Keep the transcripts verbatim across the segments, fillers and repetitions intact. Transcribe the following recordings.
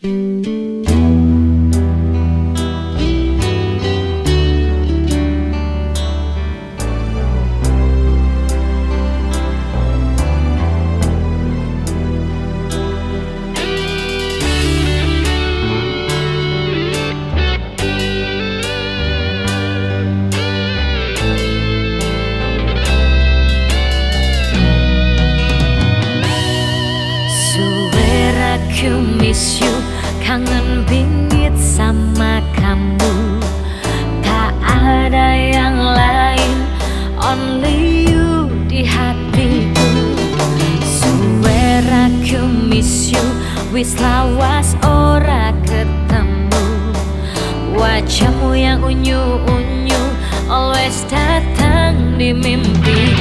Aku miss you, kangen bingit sama kamu. Tak ada yang lain, only you di hatiku. Swear aku miss you, wis lawas ora ketemu. Wajahmu yang unyu-unyu, always datang di mimpiku.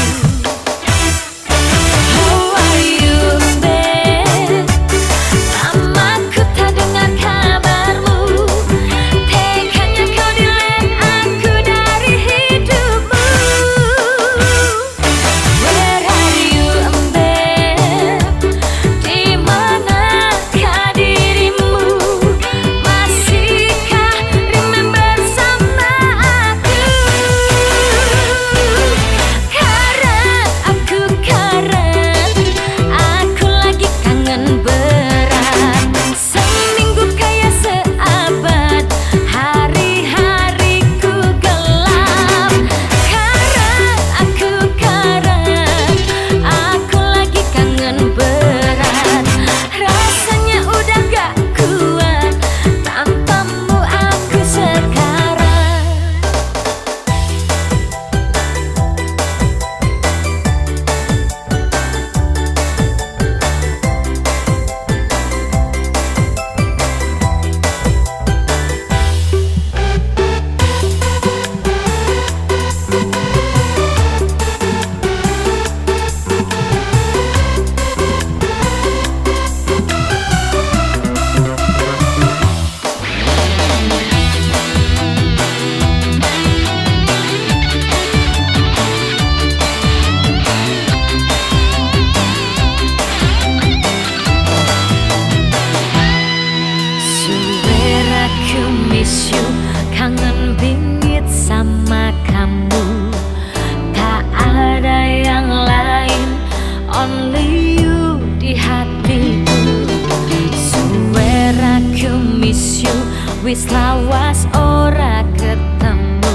Miss you, kangen bingit sama kamu. Tak ada yang lain, only you di hatiku. Swear aku miss you, wis lawas ora ketemu.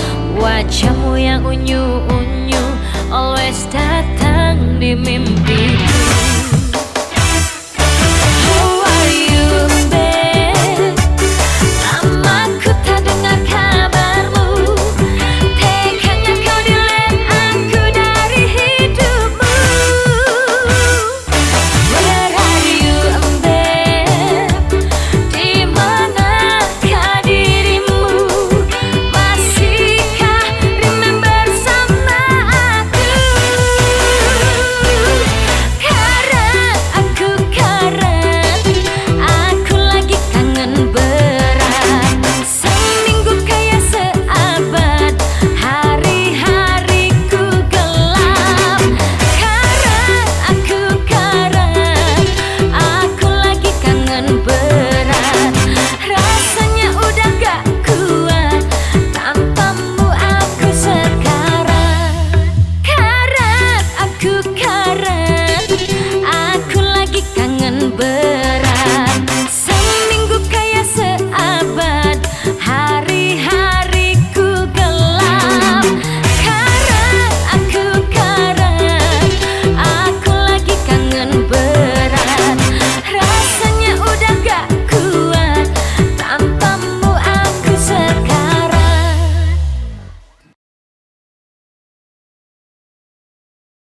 Wajahmu yang unyu-unyu, always datang di mimpi.